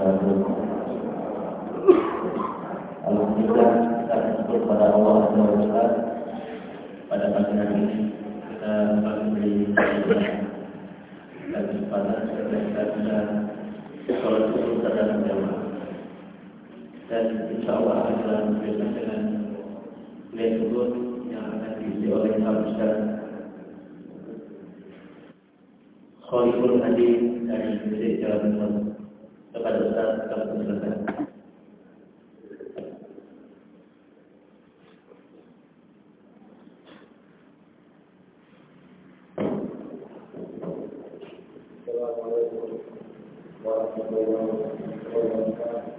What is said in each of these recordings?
wabarakatuh. Alhamdulillah kita bersyukur pada Allah SWT. Pada pagi hari ini kita kembali dan kesempatan kita bisa sholat subuh secara berjamaah. Dan insya Allah adalah bersama dengan kuliah subuh yang akan diisi oleh Ustaz Khaliful Hadis dari Masjid Jawa Timur. Kepada Ustaz, kami persilakan. Assalamualaikum warahmatullahi wabarakatuh.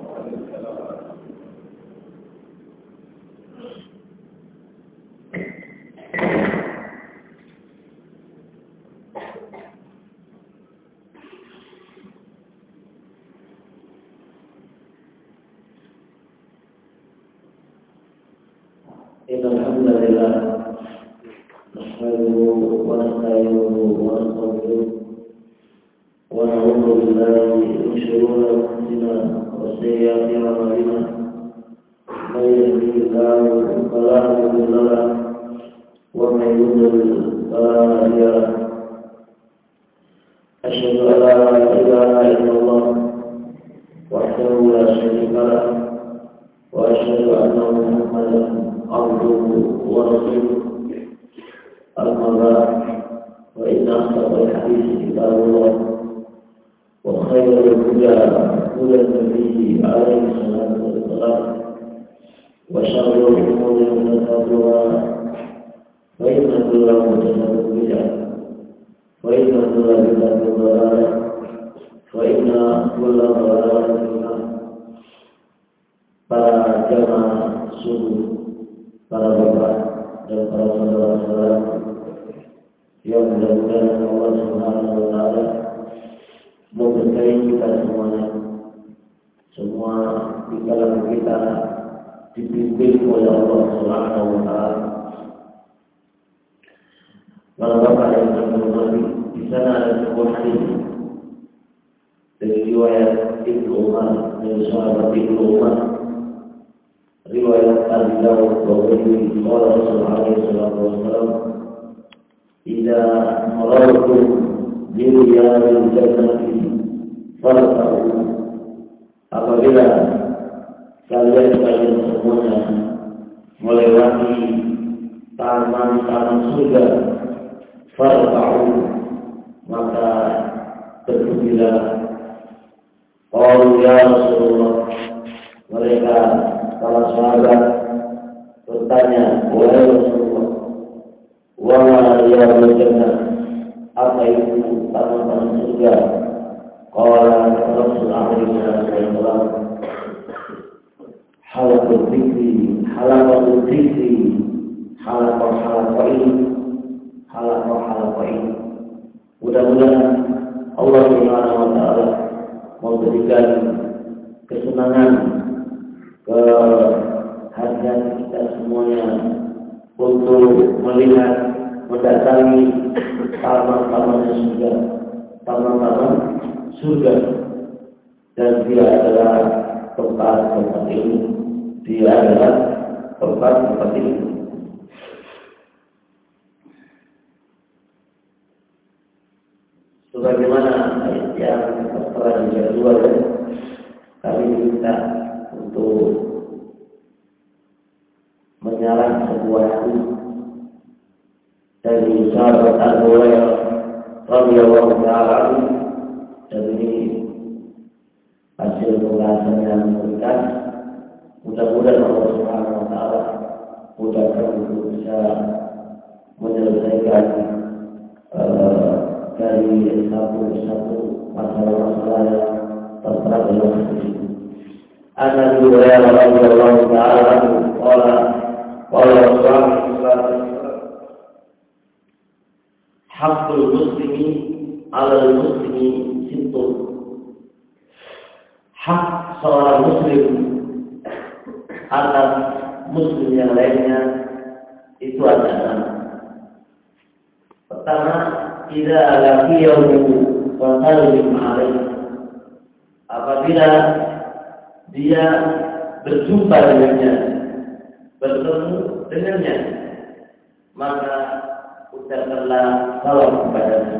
Alhamdulillah, nahmaduhu wa nasta'inuhu wa nastaghfiruh wa na'udzu billahi min shururi anfusina wa sayyiati a'malina. Man yahdihillahu fala mudilla lahu wa man yudlil fala hadiya lahu. Asyhadu an la ilaha illallah wahdahu la syarika lahu wa asyhadu anna Muhammadan abduhu wa rasuluh. Amma ba'd, wa inna asdaqal hadits kitabullah wa khairal huda huda Nabi alaihi salatu wassalam wa syarrul umuri muhdatsatuha wa inna kulla muhdatsatin bid'ah wa inna kulla bid'atin dhalalah wa inna kulla dhalalatin fi nar. Para jamaah subuh, para bapak dan para saudara-saudara yang mudah-mudahan Allah Subhanahu wa taala memberkahi kita semuanya. Semua di kalangan kita dipimpin oleh Allah Subhanahu wa taala. Para bapak yang terhormati, di sana ada sebuah hadis dari riwayat Ibnu Umar dari sahabat Ibnu Umar. Riwayat Abi Dawud bahwa Rasulullah SAW, "Idza marartum bi riyadil jannati farta'u." Apabila kalian semuanya melewati taman-taman surga, farta'u, maka bergembiralah. Qalu ya Rasulullah, mereka para sahabat bertanya, wahai Rasulullah, wa ma riyadul jannah, apa itu taman-taman surga? Qala Rasulullah SAW, halaqul dzikri, halaqul dzikri, halaqain. Mudah-mudahan Allah Subhanahu wa taala memberikan kesenangan ke hadiah kita semuanya untuk melihat, mendatangi taman-taman surga, dan dia adalah tempat ini. Sebagaimana yang telah dijadwal, kami minta untuk menyerang sebuah hadis dari sahabat Abu Hurairah radhiyallahu ta'ala anhu. Dan ini hasil pembahasan yang singkat. Mudah-mudahan Allah Subhanahu wa taala mudahkan untuk bisa menyelesaikan dari satu masalah-masalah yang tertera dalam hadis ini. Abu Hurairah radhiyallahu ta'ala anhu qala Rasulullah haqqul muslimi 'alal muslimi sittun. Hak seorang muslim atas muslim yang lainnya itu ada 6. Pertama, idza laqiyahu fa sallim alaihi. Apabila apabila dia berjumpa dengannya, bertemu dengannya, maka ucapkanlah salam kepadanya.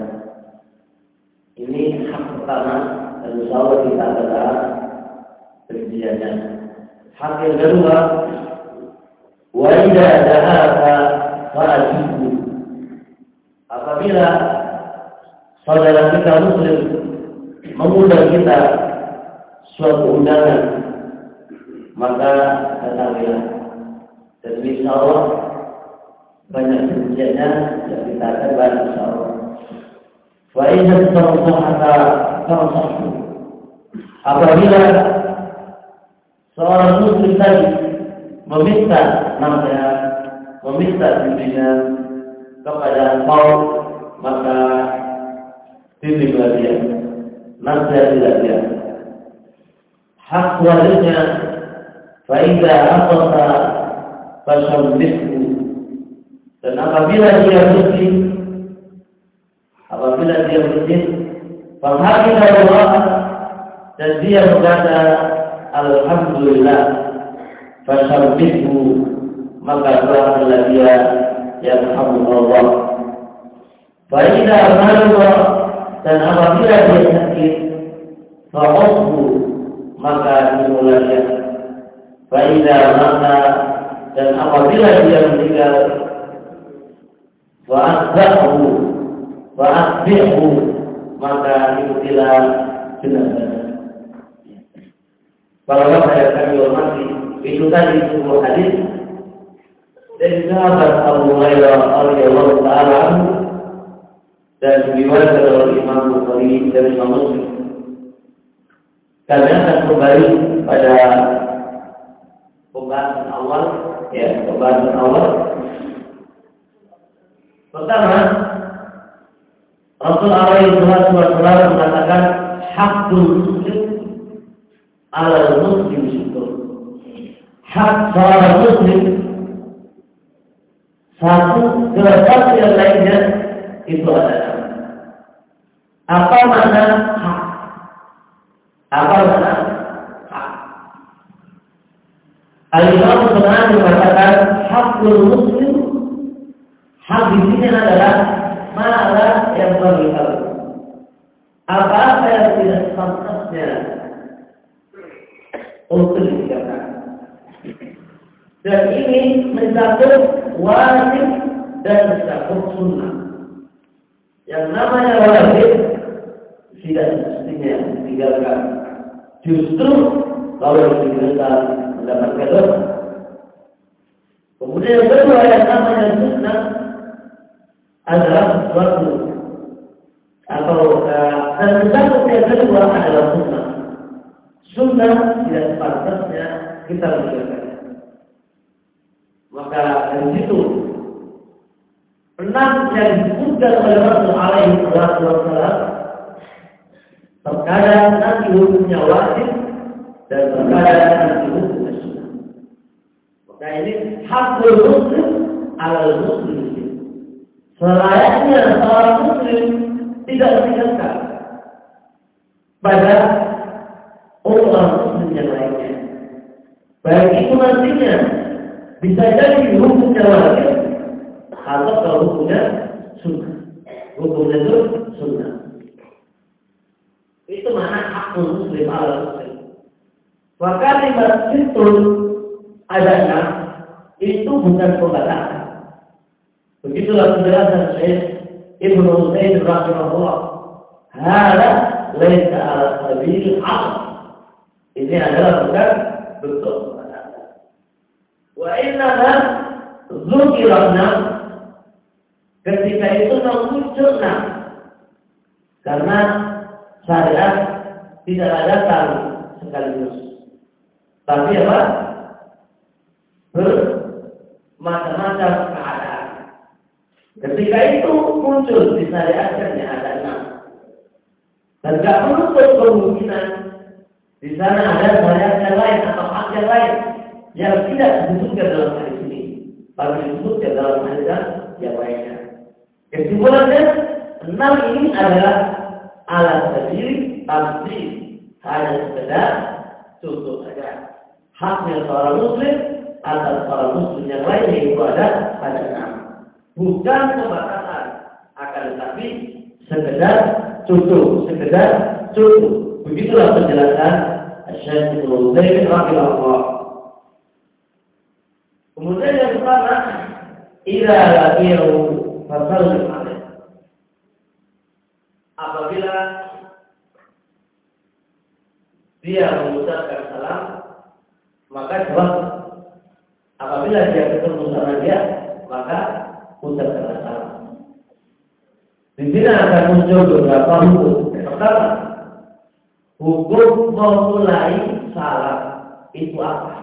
Ini hak pertama dan insyaallah kita adalah rinciannya. Hak yang kedua, wa idza da'aka fa'ajibhu. Apabila saudara kita muslim mengundang kita suatu undangan, maka datangilah. Dan insyaallah banyak rinciannya yang kita akan bahas insyaallah. Wa idza tansahaka tansahhu. Apabila seorang muslim tadi meminta nasihat, meminta bimbingan kepada kau, maka bimbinglah dia, nasihatilah dia. Hak selanjutnya, fa idza asata fasyammithu. Dan apabila dia bersih, fahamidah dan dia berkata alhamdulillah, fasyammithu, maka doakanlah dia yarhamullah. Fa idza marida, dan apabila dia sakit, fa'udhu, maka timulah dia. Fa idza mata, dan apabila dia meninggal, fa'asbihu, maka ikutilah jenazahnya. Para ulama yang kami hormati, itu tadi sebuah hadis dari sahabat Abu Hurairah radhiyallahu taala anhu dan diriwayatkan oleh Imam Bukhari dan Imam Muslim. Kami akan kembali pada pembahasan awal. Pertama, Rasulullah SAW mengatakan hakul muslim ala muslim syukur. Hak seorang muslim satu terhadap yang lainnya itu adalah apa makna hak? Apa makna hak? Al-Imam Al-Qur'an mengatakan hakul muslim. Hak di sini adalah mana yang berlaku. Apa yang tidak pantasnya untuk dikerjakan. Dan ini mencakup wajib dan mencakup sunnah. Yang namanya wajib tidak semestinya ditinggalkan. Justru kalau ditinggalkan mendapatkan dosa. Kemudian yang kedua yang namanya sunnah adalah sesuatu atau dan mencakup yang kedua adalah sunnah. Sunnah tidak pantasnya kita meninggalkan. Maka dari situ enam yang disebutkan oleh Rasulullah alaihi wasallam terkadang nanti hukumnya wajib dan terkadang nanti hukumnya sunnah. Maka ini hakul muslim alal muslim. Selayaknya seorang muslim tidak meninggalkan pada orang muslim yang lainnya. Baik itu nantinya bisa jadi hukumnya wajib atau kalau hukumnya sunnah. Hukumnya itu sunnah. Itu mana hakul muslim ala muslim. Maka kalimat itu adanya itu bukan pembatasan. Begitulah penjelasan Syekh Ibnu Utsaimin rahimahullah. Hada laisa ala sabil al-'aql. Ini adalah bukan bentuk pembatasan. Wa inna dzukirna, ketika itu munculna karena syariat tidaklah datang sekaligus. Tapi apa? Bermacam-macam keadaan. Ketika itu muncul disyariatkannya ada 6. Dan tidak menutup kemungkinan di sana ada syariat yang lain atau hak yang lain yang tidak disebutkan dalam hadis ini, tapi disebutkan dalam hadis yang lainnya. Kesimpulannya 6 ini adalah alat sendiri tafsir hanya sekedar contoh saja. Haknya seorang muslim atas seorang muslim yang lain yaitu ada bukan pembatasan, akan tetapi sekedar contoh. Begitulah penjelasan Syekh Ibnu Utsaimin rahimahullah. Kemudian yang pertama, idza laqiyahu fasallim alaihi. Apabila dia mengucapkan salam, maka jawab. Apabila dia ketemu sama dia, maka ucapkan salam. Di sini akan muncul beberapa hukum. Pertama, hukum memulai salam itu apa?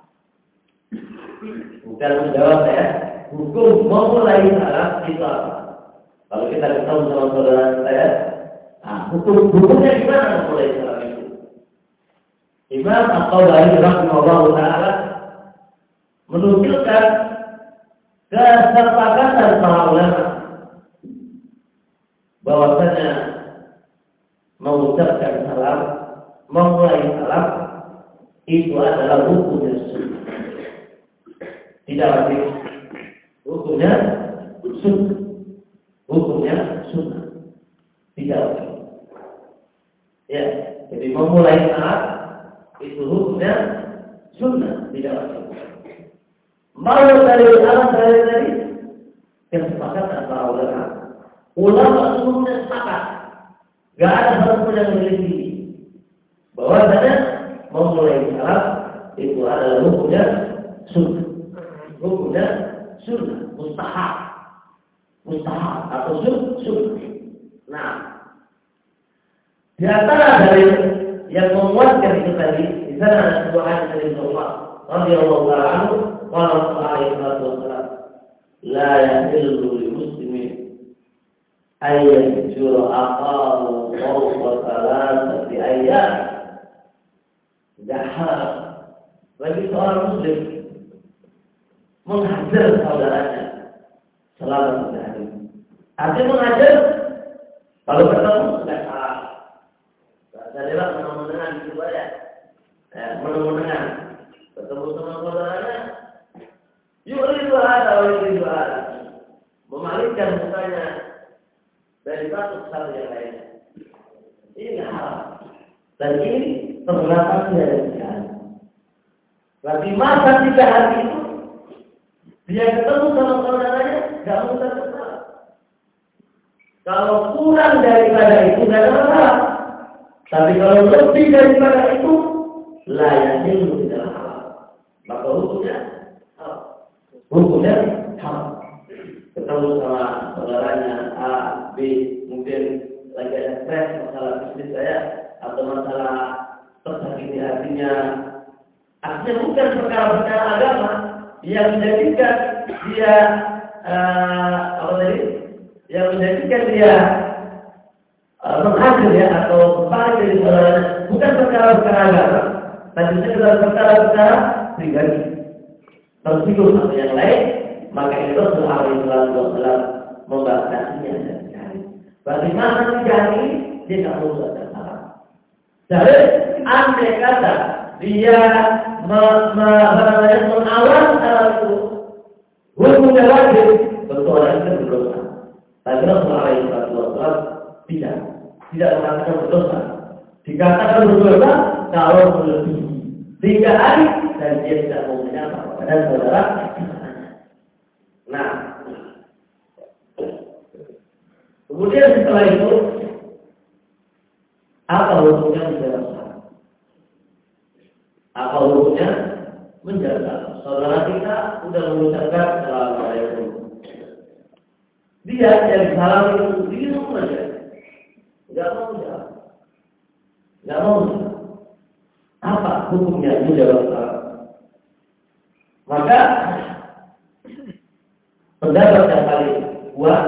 Bukan menjawab ya. Hukum memulai salam itu apa? Kalau kita ketemu sama saudara saya, hukumnya gimana memulai salam itu? Imam At-Tabari rahimahullah taala menunjukkan kesepakatan para ulama bahwasanya mengucapkan salam, memulai salam itu adalah hukumnya sunnah. Tidak wajib. Hukumnya sunnah. Tidak wajib. Ya, jadi memulai salam itu hukumnya sunnah, tidak wajib. Mau dari alam tadi kesepakatan para ulama. Ulama semuanya sepakat. Gak ada satupun yang menyelisih bahwasanya memulai salam itu adalah hukumnya sunnah. Mustahab atau sunnah. Nah, di antara dari yang menguatkan itu tadi, di sana ada sebuah hadis dari Rasulullah radhiyallahu ta'ala anhu, qala alaihi wasallam, la yahillu lil muslimin ay yajura aqamu fawqa thalathati ayyam. Tidak haram bagi seorang muslim menghajar saudaranya selama 3 hari. Artinya menghajar kalau ketemu sudah salah. Saudara menenang di luar ya, menenang. Ketemu sama saudaranya, yuri dua ada, memalingkan mukanya dari satu ke satu yang lainnya. Ini haram. Dan ini terbatasnya dari Tuhan. Berarti masa 3 hari itu dia ketemu sama saudaranya, nggak usah salah. Kalau kurang daripada itu nggak ada masalah. Tapi kalau lebih daripada itu, layaknya itu tidak halal. Maka hukumnya haram. Ketemu sama saudaranya A, B, mungkin lagi ada stres masalah bisnis saya atau masalah tersakiti hatinya. Artinya bukan perkara agama yang menjadikan dia menghasil ya atau balik dari saudaranya, bukan perkara agama, tapi sekedar perkara pribadi. Tersinggung atau yang lain, maka itu Rasulullah membatasinya dari hari. Berarti masa 3 hari dia tidak perlu salam. Jadi andai kata dia mengawal salam itu, hukumnya wajib, tentu orang itu berdosa. Tapi Rasulullah tidak mengatakan berdosa. Dikatakan berdosa kalau melebihi 3 hari dan dia tidak mau menyapa kepada saudara. Nah, kemudian setelah itu apa hukumnya menjaga salam? Apa hukumnya menjaga salam? Saudara kita sudah mengucapkan assalamualaikum. Dia yang salam itu diam saja, tidak mau jawab. Apa hukumnya menjawab salam? Maka pendapat yang paling kuat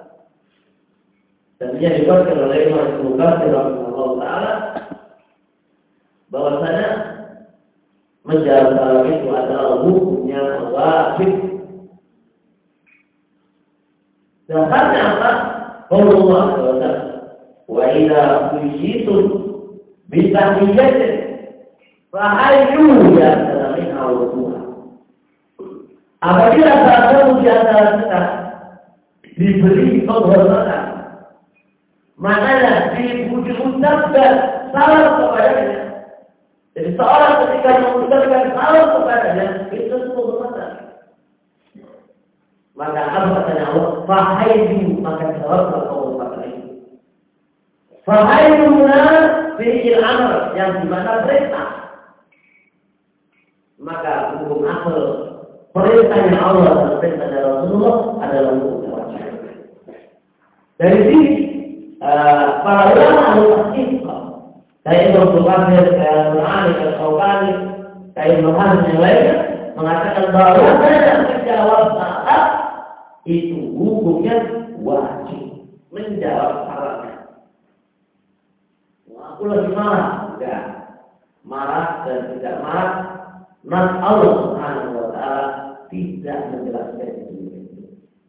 dan dia dikuatkan oleh Imam Bukhari rahimahullah taala bahwasanya menjawab salam itu adalah hukumnya wajib. Dasarnya apa? Allah SWT wa idza huyitum bisa dijaga. Fahayu ya dalamnya Allah Tuhan. Apabila salah satu di antara kita diberi penghormatan, maknanya diucapkan salam kepadanya. Jadi seorang ketika mengucapkan salam kepadanya itu penghormatan. Maka apa katanya Allah? Fahayu, maka jawablah penghormatan itu. Fahayuna fi'il amr, yang dimana perintah. Maka hukum asal perintahnya Allah dan perintahnya Rasulullah adalah hukum wajib. Dari sini para ulama al-tafsir, kayak Ibnu Katsir, kayak Al-Qur'ani, Al-Qawqani, kayak Ibnu Hazm yang lainnya mengatakan bahwa menjawab salat itu hukumnya wajib, menjawab salatnya. Aku lagi marah, enggak marah dan tidak marah. Nas Allah Subhanahu wa Ta'ala tidak menjelaskan itu.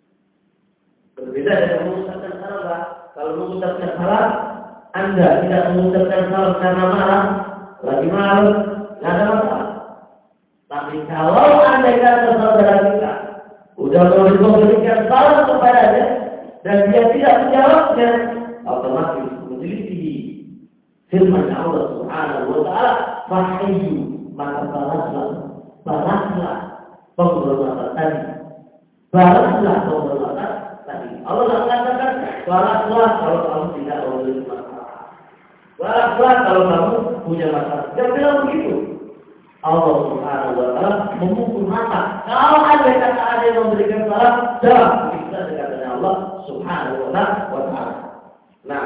Berbeda dengan mengucapkan salat. Kalau mengucapkan salat, Anda tidak mengucapkan salat karena marah, lagi marah, tidak ada masalah. Tapi kalau Anda kata saudara kita sudah memberikan salat kepadanya dan dia tidak menjawabnya, otomatis menjadi firman Allah Subhanahu wa Ta'ala, "Fahiyu", maka balaslah penghormatan tadi. Balaslah penghormatan tadi. Allah mengatakan, balaslah kalau kamu tidak memiliki masalah. Balaslah kalau kamu punya masalah. Dia bilang begitu. Allah Subhanahu wa Ta'ala memukul mata. Kalau ada kata ada yang memberikan salam, jawab. Kita dekatnya Allah Subhanahu wa Ta'ala. Nah,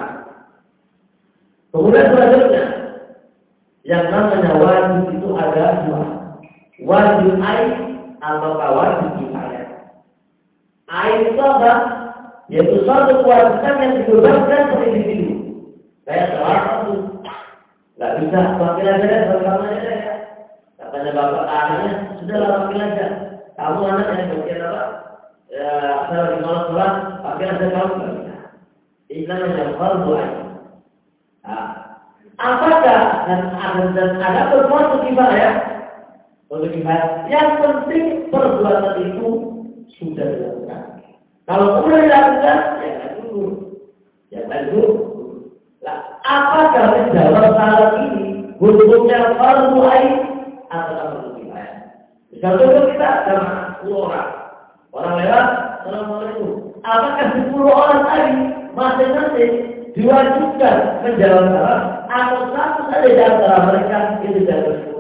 kemudian selanjutnya, yang namanya wajib itu ada dua. Wajib ain atau wajib kifayah. Ain itu apa? Yaitu suatu kewajiban yang dibebaskan per individu. Kayak salah satu. Nggak bisa wakil aja deh, bersama aja deh. Katanya bapak anaknya, sudahlah wakil aja. Kamu anak yang bagian apa? Ya, saya lagi malas sholat, wakil aja kamu nggak bisa. Ini namanya fardu ain. Nah, apakah dan ada perbuatan kifayah? Untuk kifayah, yang penting perbuatan itu sudah dilakukan. Kalau sudah dilakukan, ya kan dulu. Nah, apakah menjawab salat ini hukumnya fardu ain atau fardu kifayah? Misalnya kita sama 10 orang, lewat, assalamualaikum. Apakah 10 orang tadi masing-masing diwajibkan menjawab salat atau satu saja di antara mereka itu tidak bersyukur?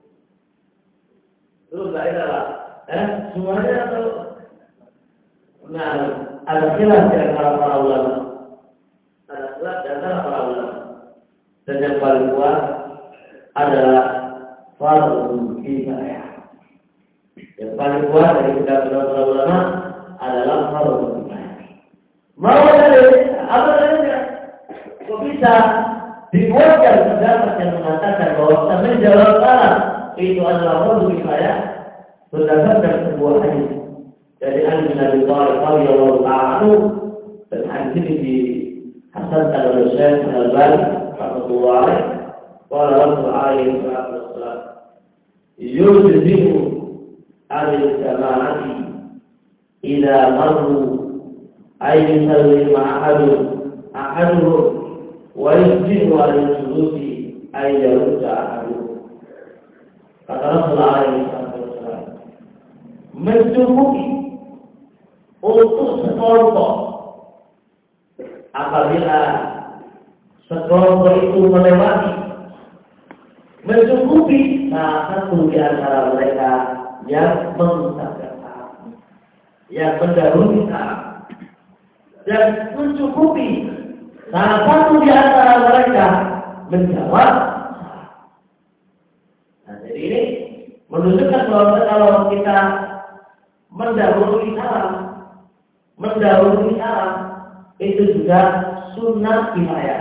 Terus tidak ada semuanya atau ada khilaf di antara para ulama. Ada khilaf di antara para ulama. Dan yang paling kuat adalah fardu kifayah. Yang paling kuat dari pendapat para ulama adalah fardu kifayah. Mau ada apa namanya? Kok bisa dibuatkan pendapat yang mengatakan bahwa menjawab salat itu adalah fardu kifayah berdasarkan sebuah hadis dari Ali bin Abi Thalib radhiyallahu ta'ala dan hadis ini dihasankan oleh Syekh Al-Albani rahimahullah alaih. Qala Rasul alaihi wasallam, "Yujzi'u al-jama'ati idza marru ay yusallimu ahaduhum wa yujzi'u al-sulusi ay yarudda ahaduhum." Kata Rasul alaihi wasallam, mencukupi untuk sekelompok apabila sekelompok itu melewati, mencukupi salah satu di antara mereka yang mengucapkan salam, yang mendahului salam, dan mencukupi salah satu di antara mereka menjawab salam. Nah, jadi ini menunjukkan bahwa kalau kita mendahului salam itu juga sunnah kifayah.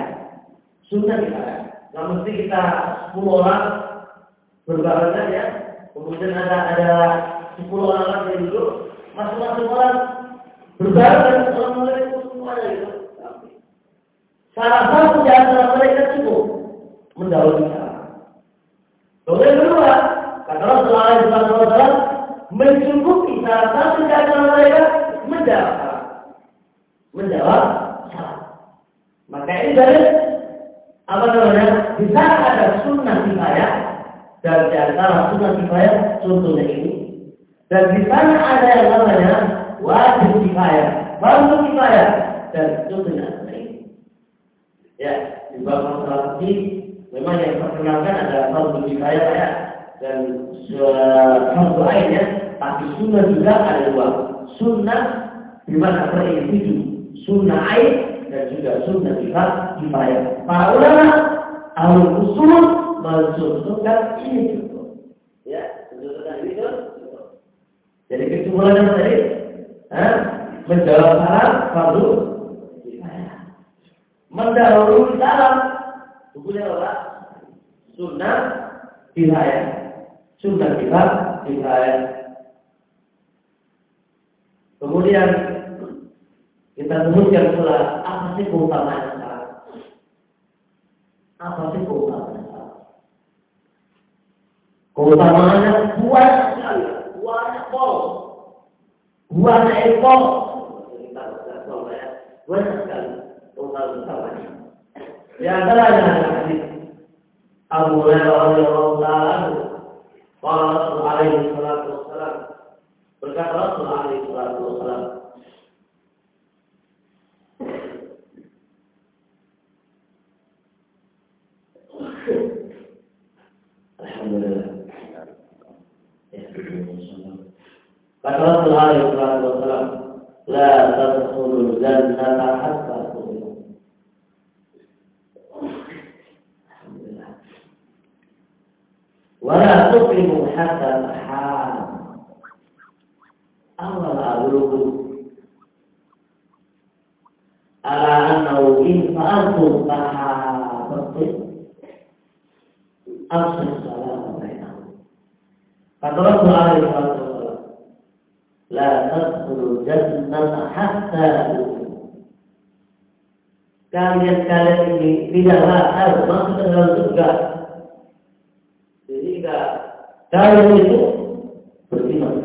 Nggak mesti kita 10 orang berbarengan ya, kemudian ada 10 orang lagi yang duduk, masing-masing orang berbarengan, assalamualaikum semuanya gitu. Salah satu di antara mereka cukup. mendahului syarat. Kemudian kedua, kata Rasulullah SAW, mencukupi salah satu di antara mereka menjawab syarat. Maka ini dari apa namanya? Di sana ada sunnah kifayah dan di antara sunnah kifayah contohnya ini. Dan di sana ada yang namanya wajib kifayah, fardu kifayah dan contohnya ini. Ya, di bab masalah ini memang yang terkenalkan adalah fardu kifayah ya dan fardu ain ya. Tapi sunnah juga ada dua. Sunnah di mana per individu, sunnah ain dan juga sunnah kifayah. Para ulama ahli usul mencontohkan ini contoh. Ya, contohkan ini contoh. Jadi kesimpulannya tadi, menjawab syarat fardu kifayah. Mendahului syarat hukumnya apa? Sunnah kifayah. Sunnah kifayah. Kemudian kita sebutkan pula apa sih keutamaan syarat? Apa sih keutamaan syarat? Keutamaannya banyak sekali, banyak pol, banyak ekor. Banyak sekali keutamaannya. Di antaranya ada hadis Abu Hurairah radhiyallahu ta'ala Rasulullah alaihi salatu wassalam berkata Rasulullah alaihi salatu wassalam Alhamdulillah. Kata Rasulullah alaihi salatu wassalam, la tadkhulul jannata hatta tu'minu. Alhamdulillah. Wa la tu'minu hatta tahabu. Awal abluku ala annahu in fa'altu tahabatu afsal salam bainakum. Kata Rasulullah SAW, la tadkhulul jannata hatta tu'minu. Kalian ini tidaklah harus masuk ke dalam surga sehingga kalian itu beriman.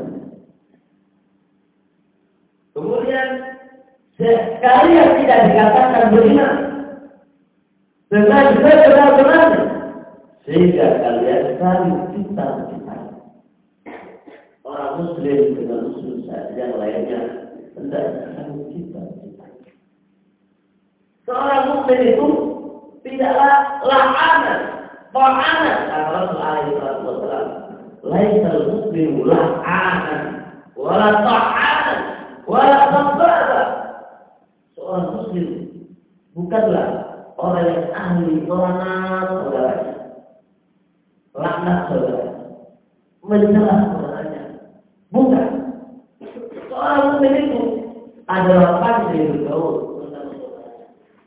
Kemudian kalian tidak dikatakan beriman dengan sebenar-benarnya sehingga kalian saling cinta-cintai. Orang muslim dengan muslim saja yang lainnya tidak saling cinta-cintai. Seorang muslim itu tidaklah la'anan, ta'anan. Kata Rasulullah SAW, laisal muslimu la'anan wala ta'anan wala tabbara. Seorang muslim bukanlah orang yang ahli laknat saudaranya, laknat saudara, mencela saudaranya. Bukan. Seorang muslim itu adalah pandai bergaul bersama saudaranya.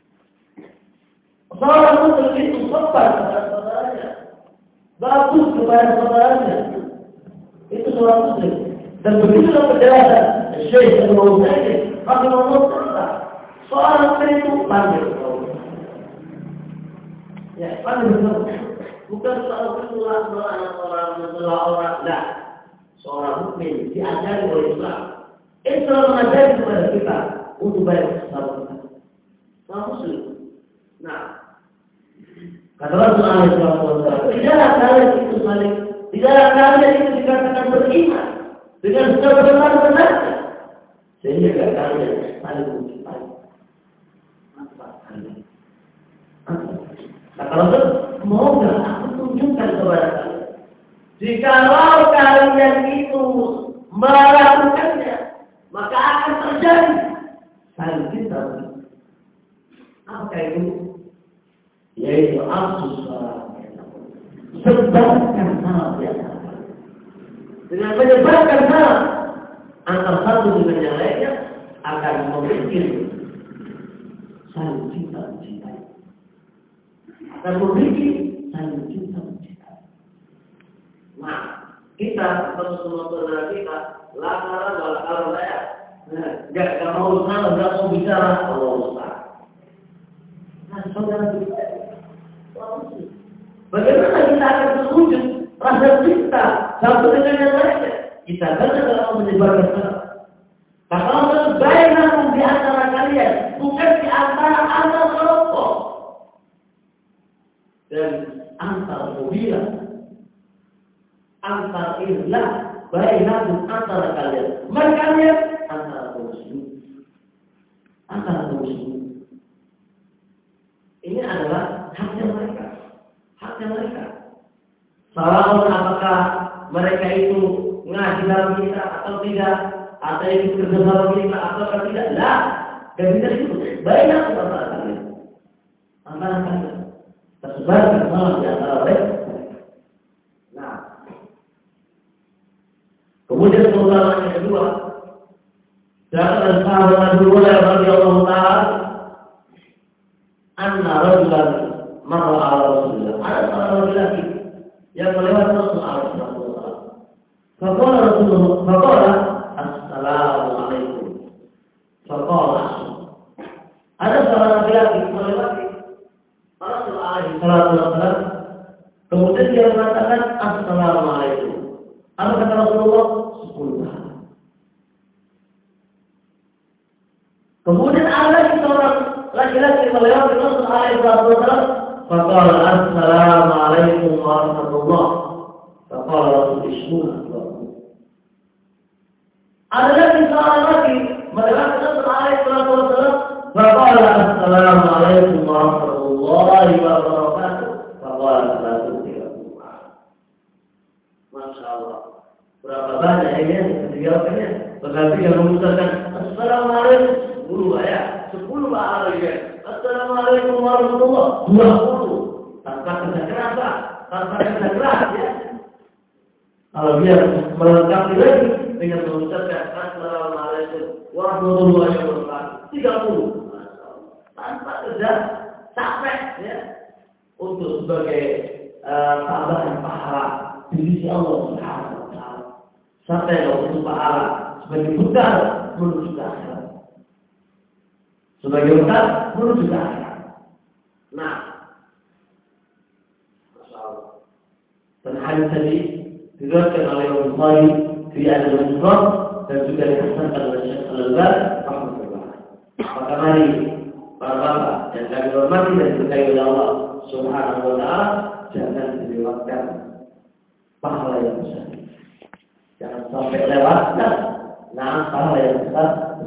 Seorang muslim itu sopan kepada saudaranya, bagus kepada saudaranya. Itu seorang muslim. Dan begitu penjelasan Syekh Al-Utsaimin rahimahullah taala, seorang muslim itu pandai bergaul. Ya, pandai bergaul. Bukan seorang muslim orang, tidak. Seorang mukmin diajari oleh Islam. Islam mengajari kepada kita untuk baik bersama kita. Seorang muslim. Nah, kata Rasulullah SAW, tidaklah kalian itu saling, tidaklah kalian itu dikatakan beriman dengan sebenar-benarnya sehingga kalian saling mencintai. Apa kalian? Kata Rasul, semoga aku tunjukkan kepada kalian. Jikalau kalian itu melakukannya, maka akan terjadi saling cinta. Apa itu? Yaitu afsus salam. Sebarkan salam di antara. Dengan menyebarkan salam antara satu dengan yang lainnya akan membuat saling cinta mencintai. Akan membuat saling cinta mencintai. Nah, kita atau semua saudara kita lantaran kalau saya nggak mau salah, nggak mau bicara, Allah Ustaz. Nah, saudara kita Bagaimana kita akan terwujud rasa cinta satu dengan yang lainnya? Kita benar dalam menyebarkan salam. Kata Allah, bainakum di antara kalian, bukan di antara antar kelompok dan antar kabilah, antar ilah, bainakum antara kalian. Mereka antara muslim, antara muslim. Ini adalah haknya mereka, haknya mereka. Salah apakah mereka itu ngaji dalam kita atau tidak, atau itu kerja dalam kita atau tidak? Lah, dan kita itu banyak antara kalian, antara kalian tersebar salam di antara mereka. Nah, kemudian keutamaan yang kedua, dari sahabat Abu Hurairah radhiyallahu taala, anna rajulan marra ala Rasulillah. Ada seorang laki yang melewati Rasulullah SAW. Faqala Rasulullah, faqala assalamualaikum. Faqala. Ada seorang laki melewati Rasulullah SAW. Kemudian dia mengatakan assalamualaikum. Apa kata Rasulullah? 10 kali. Kemudian ada seorang laki-laki melewati Rasulullah SAW. Faqala assalamualaikum warahmatullah. Faqala Rasul ismuhu. Ada lagi seorang laki melewati Rasulullah SAW. Faqala assalamualaikum warahmatullahi wabarakatuh. Faqala assalamualaikum. Masya Allah. Berapa banyak ini yang dijawabnya? Berarti yang mengucapkan assalamualaikum 10 ya, 10 bahasa ya. Assalamualaikum warahmatullahi wabarakatuh. Tanpa kerja keras, tanpa kerja keras ya. Kalau dia melengkapi lagi dengan mengucapkan assalamualaikum warahmatullahi wabarakatuh 30. Tanpa kerja capek ya. Untuk sebagai tambahan pahala di sisi Allah Subhanahu wa taala. Sampai untuk pahala sebagai bekal menuju ke akhirat. Sebagai bekal menuju ke akhirat. Nah, masalah. Dan hadis tadi diriwayatkan oleh Imam Bukhari di Al-Mufrad dan juga dihasankan oleh Syekh Al-Albani rahimahullah. Maka mari para bapak yang kami hormati dan diberkahi oleh Allah Subhanahu wa taala, jangan dilewatkan pahala yang besar. Jangan sampai lewatkan pahala yang besar.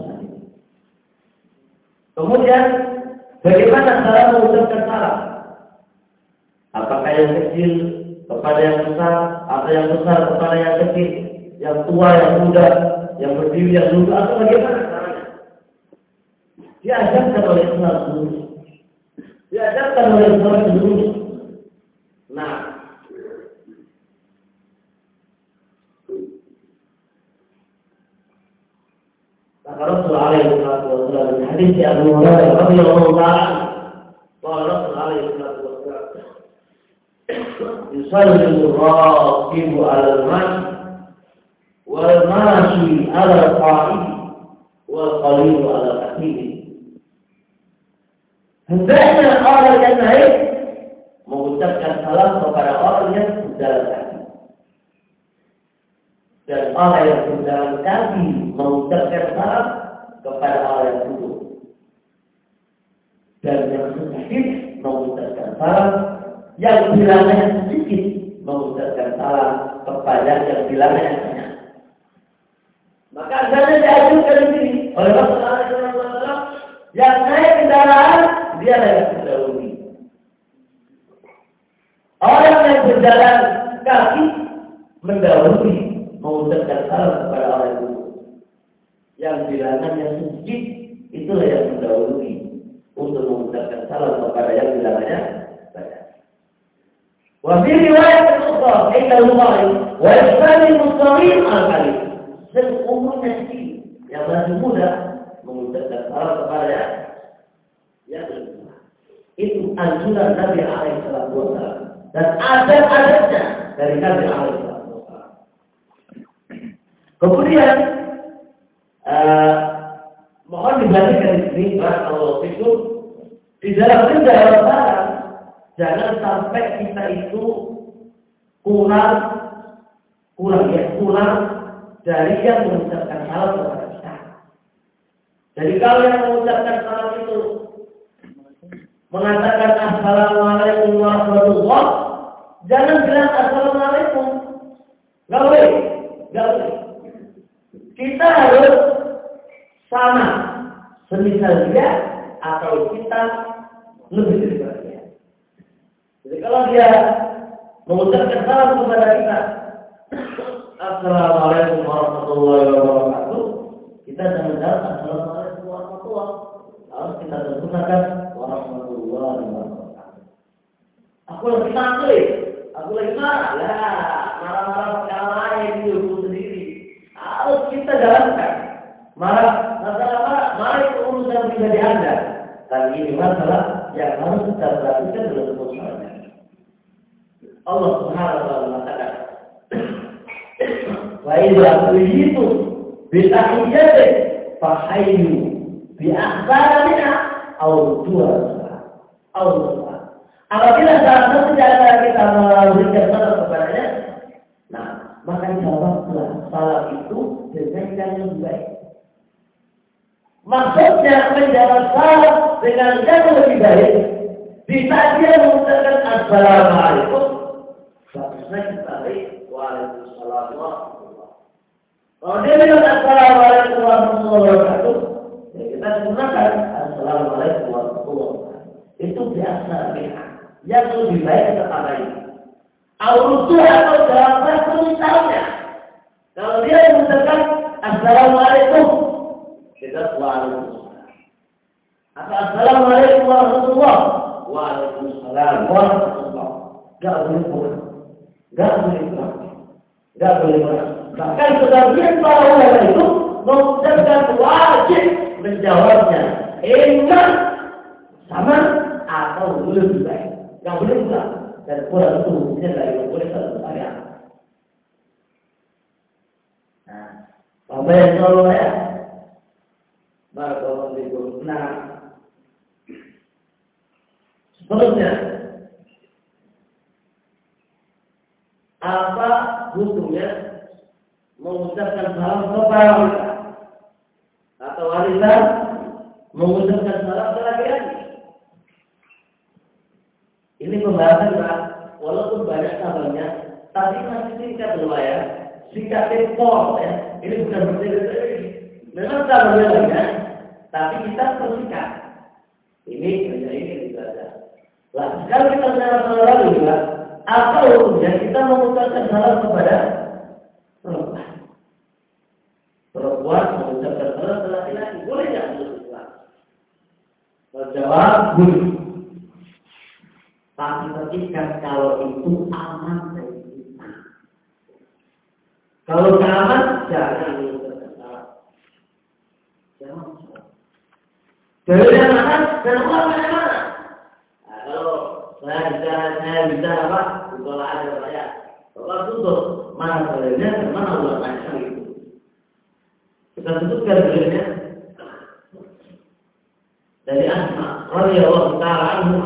Kemudian, bagaimana cara mengucapkan salam? Apakah yang kecil kepada yang besar, atau yang besar kepada yang kecil, yang tua, yang muda, yang berdiri, yang duduk, atau bagaimana caranya? Diajarkan oleh Islam sebelumnya. Diajarkan oleh Islam sebelumnya. Nah, Rasulullah SAW hadis Abu Hurairah radhiyallahu ta'ala, Rasulullah SAW yusalli al-raqibu 'ala al-mashi wal mashi 'ala al-qa'id wal qalil 'ala al-aqid. Hendaknya orang yang naik mengucapkan salam kepada orang yang berjalan kaki, dan orang yang berjalan kaki mengucapkan salam kepada orang yang duduk, dan yang sedikit mengucapkan salam, yang bilangnya sedikit mengucapkan salam kepada yang bilangnya banyak. Maka hendaknya diajukan di sini oleh Rasulullah SAW, yang naik kendaraan dia yang terdahulu. Orang yang berjalan kaki mendahului mengucapkan salam kepada orang yang duduk. Yang bilangannya sedikit itulah yang mendahului untuk mengucapkan salam kepada yang bilangannya banyak. Wa fi riwayat ukhra inda Bukhari wa yasali muslimin al-kalim. Dan umumnya sedikit yang masih muda mengucapkan salam kepada yang kedua. Itu anjuran Nabi alaihi wasallam dan adab-adabnya dari Nabi alaihi wasallam. Kemudian mohon diperhatikan di sini barakallahu fikum, di dalam salam Jangan sampai kita itu kurang dari yang mengucapkan salam kepada kita. Jadi kalau yang mengucapkan salam itu mengatakan assalamualaikum warahmatullahi wabarakatuh, jangan bilang assalamualaikum. Nggak boleh. Kita harus sama, semisal dia atau kita lebih daripada dia. Jadi kalau dia mengucapkan salam kepada kita, assalamualaikum warahmatullahi wabarakatuh, kita jangan jawab assalamualaikum warahmatullahi wabarakatuh. Harus kita terjemahkan warahmatullahi wabarakatuh. Aku lagi sakit, aku lagi marah, marah-marah perkara lain itu sendiri. Harus kita jalankan. Marah itu urusan pribadi Anda. Dan ini masalah yang harus kita perhatikan dalam persoalannya. Allah Subhanahu wa taala mengatakan, "Wa idza quyitum bi tahiyyatin fahayyu bi ahsana minha aw rudduha." Apabila salah satu di antara kita memberikan salam kepadanya, maka jawablah salam itu dengan yang lebih baik. Maksudnya menjawab salam dengan yang lebih baik. Bisa dia mengucapkan assalamualaikum, bagusnya kita balik waalaikumsalam warahmatullahi. Kalau dia bilang assalamualaikum warahmatullahi wabarakatuh, ya kita gunakan assalamualaikum warahmatullahi wabarakatuh. Itu biasa yang lebih baik kita tambahin. Aurutu atau jawabnya misalnya. Kalau dia mengucapkan assalamualaikum, kita waalaikumsalam. Atau assalamualaikum warahmatullahi wabarakatuh. Waalaikumsalam warahmatullahi wabarakatuh. Gak boleh kurang. Bahkan sebagian para ulama itu mengucapkan wajib menjawabnya. Iman sama atau lebih baik. Gak boleh kurang. Dan kurang itu mungkin dari boleh satu saya. Bapak yang selalu ya. Barakallahu. Seterusnya, apa hukumnya mengucapkan salam kepada wanita atau wanita mengucapkan salam ke laki-laki? Ini pembahasan Pak, walaupun banyak sahabatnya, tapi masih singkat loh ya, singkat tempor ya. Ini bukan bertele-tele. Memang sahabatnya banyak, tapi kita persingkat. Ini juga ada. Lah, kalau kita bicara salam lalu juga, apa hukumnya kita mengucapkan salam kepada perempuan? Perempuan mengucapkan salam ke laki-laki, boleh nggak menurut Islam? Jawab boleh. Tapi ketika kalau itu aman dari kita. Kalau tidak aman, jangan mengucapkan salam. Jangan. Dari yang aman, jangan mana-mana. Kalau saya bisa apa? Ditolak aja saya. Tolak tutup. Mana dalilnya dan mana ulama itu. Kita sebutkan dalilnya dari Asma radhiyallahu ta'ala anha.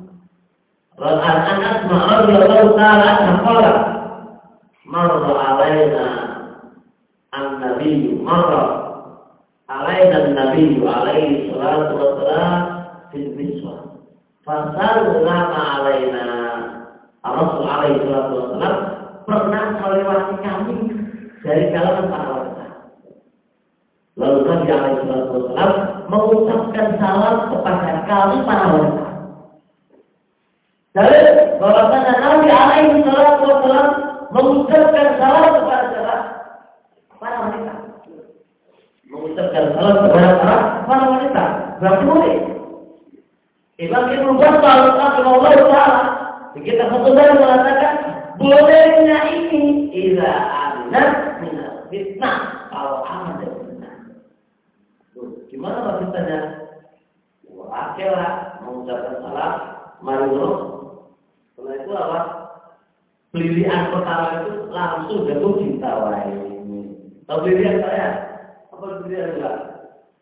An Asma radhiyallahu ta'ala anha qala marra alaina an-nabiy marra alaina an-nabiy alaihi salatu wassalam fil miswah fasallama alaina Rasul alaihi salatu wassalam pernah melewati kami dari kalangan para wanita. Lalu Nabi alaihi salatu wassalam mengucapkan salam kepada kami para wanita. Jadi bahwasanya Nabi alaihi salatu wassalam mengucapkan salam kepada para wanita. Mengucapkan salam kepada para wanita. Berarti boleh. Imam Ibnu Battal rahimahullah taala kita satu kali mengatakan bolehnya ini ila anak min fitnah kalau aman dari fitnah. Gimana fitnahnya? Akhirnya mengucapkan salam mari dulu. Setelah itu apa? Pilihan pertama itu langsung jatuh cinta ini. Tahu pilihan saya? Apa pilihan juga?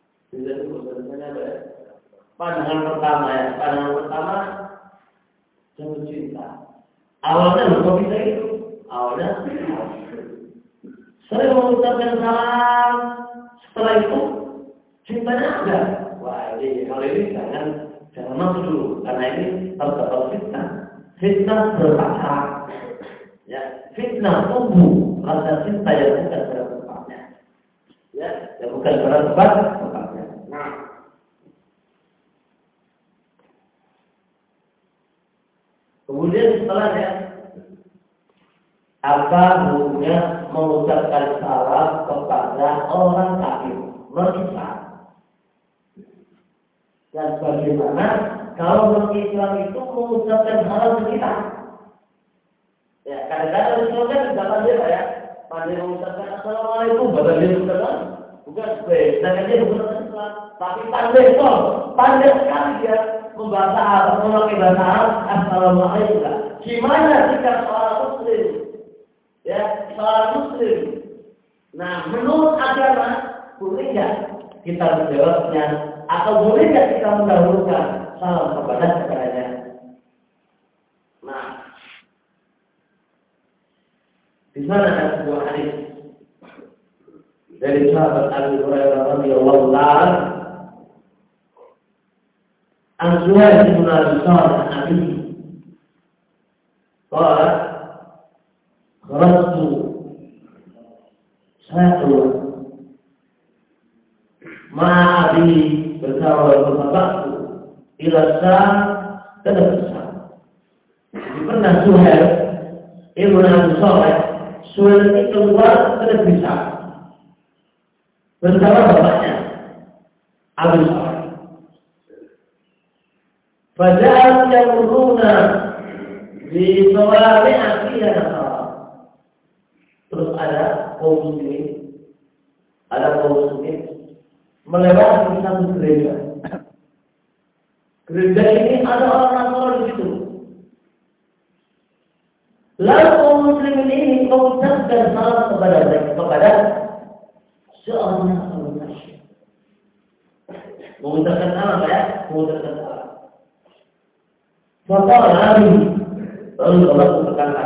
Pilihan itu sebenarnya apa ya? Pandangan pertama ya. Pandangan pertama jatuh cinta. Awalnya kok bisa itu? Awalnya sering mengucapkan salam, setelah itu cintanya ada. Wah, ini kalau ini jangan masuk dulu, karena ini terdapat fitnah. Fitnah bertahap, ya, fitnah tumbuh rasa cinta yang bukan pada tempatnya, ya, yang bukan pada tempatnya. Nah, kemudian setelahnya, apa hukumnya mengucapkan salam kepada orang kafir, non-Islam? Dan bagaimana kalau non-Islam itu mengucapkan salam ke kita? Ya, kadang-kadang Islam kan tidak pandai ya, pandai mengucapkan assalamualaikum, padahal dia bukan sedangkan dia bukan Islam, tapi pandai sekali dia membahasa Arab, memakai bahasa Arab, assalamualaikum. Gimana jika seorang Muslim, ya, seorang Muslim, nah menurut agama boleh nggak kita menjawabnya, atau boleh nggak kita mendahulukan salam kepadanya? Nah, di sana ada sebuah hadis dari sahabat Abu Hurairah radhiyallahu ta'ala an Suhail bin Abi Salih Nabi qala kharajtu satu ma'abi bersama Ilasa dan besar. Pernah Suhail Ibn Abi Salih Suhail ini keluar ke besar bersama bapaknya Abu Salih. Faja'al yamuruna di sawabi'a fiha nasara. Terus ada kaum muslimin melewati satu gereja. Gereja ini ada orang Nasrani di situ. Lalu kaum muslimin ini mengucapkan salam kepada seorang Nasrani. Mengucapkan salam ya, mengucapkan salam. Faqala Ali, lalu Allah berkata,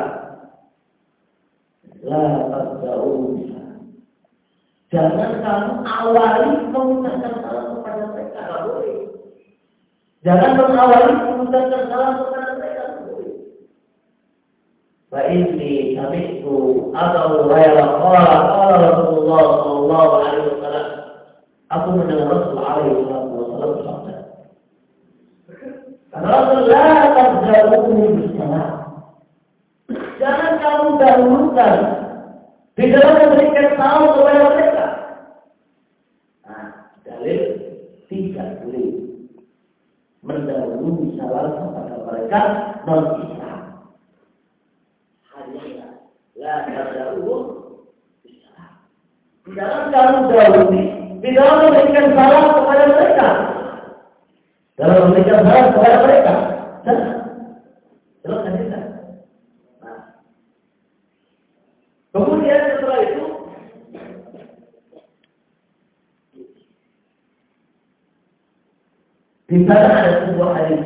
la tabda'u. Jangan kamu awali mengucapkan salam kepada mereka, tidak boleh. Jangan mengawali mengucapkan salam kepada mereka, tidak boleh. Fa inni sami'tu Abu Hurairah qala Rasulullah sallallahu alaihi wasallam. Aku mendengar Rasul alaihi wasallam bersabda. Rasul la tabda'u bis-salam. Jangan kamu dahulukan di dalam memberikan salam kepada mereka. Nah, dalil tidak boleh mendahului salam kepada mereka non-Islam. Hanya la tad'u bis-salam. Jangan kamu dahului di dalam memberikan salam kepada mereka. Dalam memberikan salam kepada mereka. Jelas kan kita? Kemudian setelah itu di sana ada sebuah hadis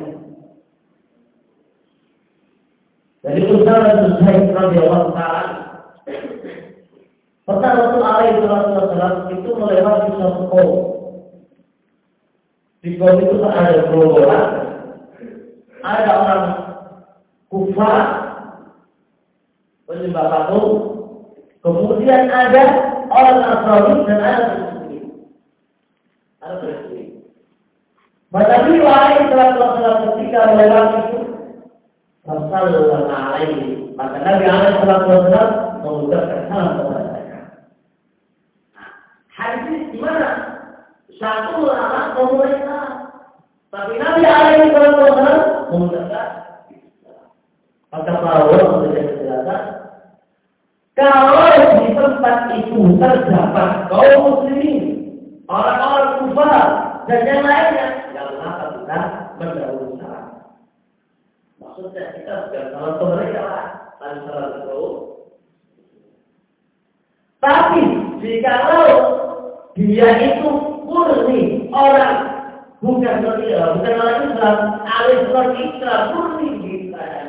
dari Utsman bin Zaid radhiyallahu ta'ala. Pernah Rasul alaihi wasallam itu melewati suatu kaum. Di kaum itu ada gerombolan, ada orang kufar penyembah patung. Kemudian ada orang Nasrani dan ada Muslim. Ada Muslim. Maka riwayat telah ketika melewati itu, Rasulullah alaihi, maka Nabi alaihi wasallam mengucapkan salam kepada mereka. Hadis di mana? Satu ulama memulai salam, tapi Nabi alaihi wasallam mengucapkan salam. Maka para ulama menjadi penjelasan. Kalau di tempat itu terdapat kaum muslimin, orang-orang kufar dan yang lainnya, yang mengapa kita mendahului salam? Maksudnya kita bukan salam ke mereka lah, tapi salam ke kaum. Tapi jikalau dia itu murni orang bukan orang Islam, alih Islam murni kita.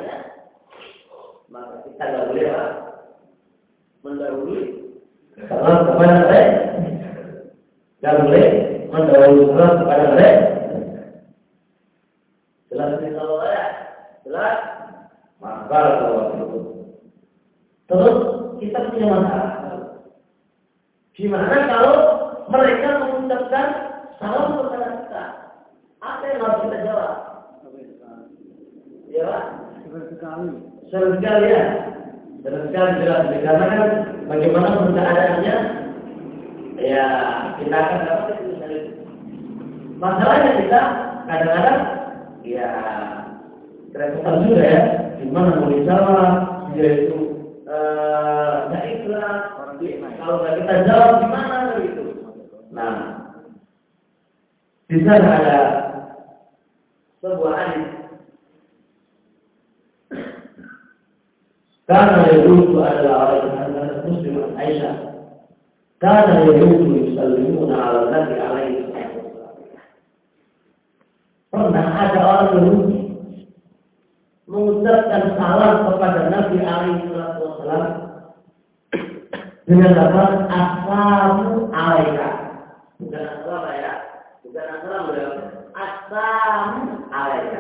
kita nggak boleh apa? Mendahului salam kepada mereka. Nggak boleh mendahului salam kepada mereka. Jelas ini kalau ya, jelas. Maka kalau itu. Terus kita punya masalah. Gimana kalau mereka mengucapkan salam kepada kita? Apa yang harus kita jawab? Ya, Pak? Sering sekali ya. Sering sekali jelas. Karena kan bagaimana keadaannya, ya kita akan dapat itu. Masalahnya kita kadang-kadang, ya kerepotan juga ya. Gimana mau dijawab? Dia itu nggak ikhlas. Kalau nggak kita jawab gimana gitu. Nah, di sana ada sebuah hadis. Karena itu adalah orang Muslim Aisyah. Karena itu yusallimuna ala Nabi alaihi wasallam. Pernah ada orang Yahudi mengucapkan salam kepada Nabi alaihi wasallam dengan lafaz assalamu alaika. Bukan assalamu ya, bukan assalamu ya. Assalamu alaika.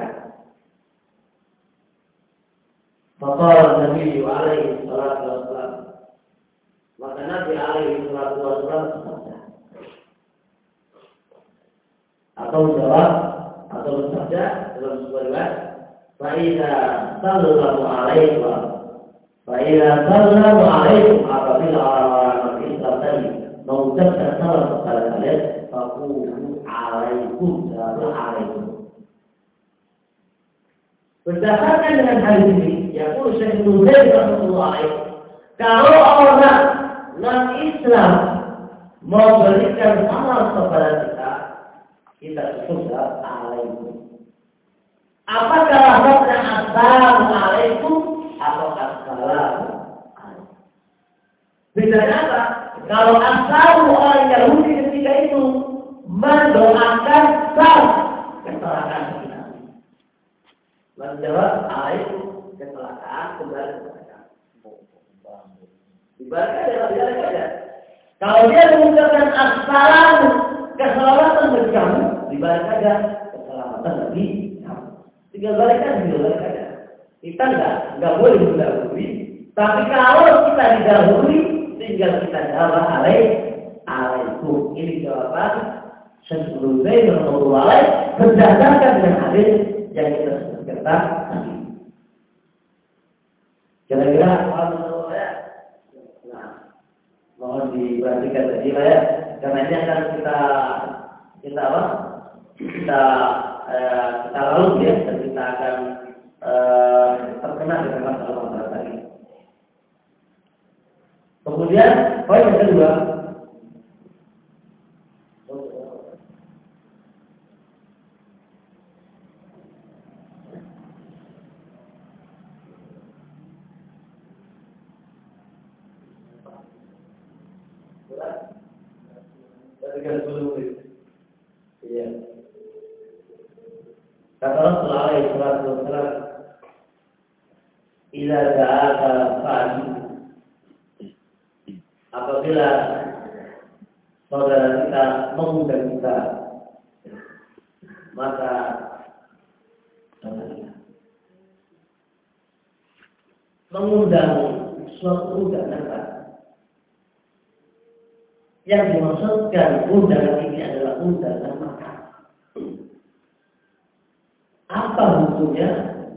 Faqala Nabi alaihi wasallam. Maka Nabi alaihi wasallam atau jawab atau bersabda dalam sebuah riwayat, "Fa'idza sallamu alaikum, fa'idza sallamu alaikum apabila orang-orang Islam tadi mengucapkan salam kepada kalian, faqulu alaikum, jawablah alaikum." Berdasarkan dengan hal ini, yaitu Syekh Muhammad Rasulullah alaihi, kalau orang non-Islam mau berikan salam kepada kita sudah alaikum. Apakah lafaznya assalamualaikum atau assalamu alaikum? Bedanya apa? Kalau assalamu orang Yahudi ketika itu mendoakan salam kecelakaan kita, menjawab alaikum kecelakaan kembali kepada ibaratnya adalah saja. Kalau dia mengucapkan assalamu keselamatan bagi kamu, dibalik saja keselamatan bagi kamu. Tinggal balik aja. Kita nggak boleh mendahului. Tapi kalau kita didahului, tinggal kita jawab alaikum. Ini jawaban sebelumnya yang Rasulullah berdasarkan dengan hadis yang kita sebutkan tadi. Kira-kira mohon diperhatikan tadi lah ya, karena ini akan kita lalu ya, dan kita akan terkena dengan masalah tadi. Kemudian poin yang kedua, kata Rasulullah alaihi wasallam, "Idza ja'aka fa'in." Apabila saudara kita mengundang kita, maka mengundang suatu undangan. Yang dimaksudkan undangan ini adalah undangan makan. Apa hukumnya?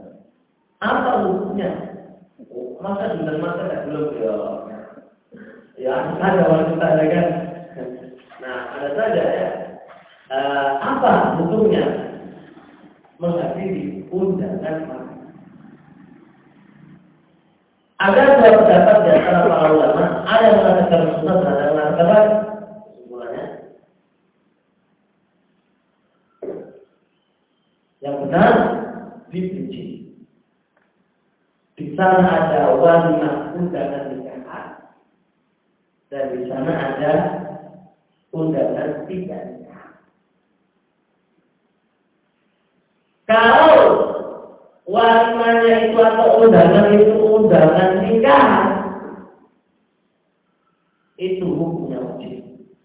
Masa diundang makan belum ya? Ya ada wanita kan. Nah ada saja ya. Apa hukumnya menghadiri undangan makan? Ada dua pendapat di antara para ulama. Ada yang mengatakan sunnah, ada yang mengatakan kesimpulannya yang benar dibenci. Di sana ada walimah undangan nikah dan di sana ada undangan tidak nikah. Kalau walimahnya itu atau undangan itu undangan nikah, itu hukumnya wajib.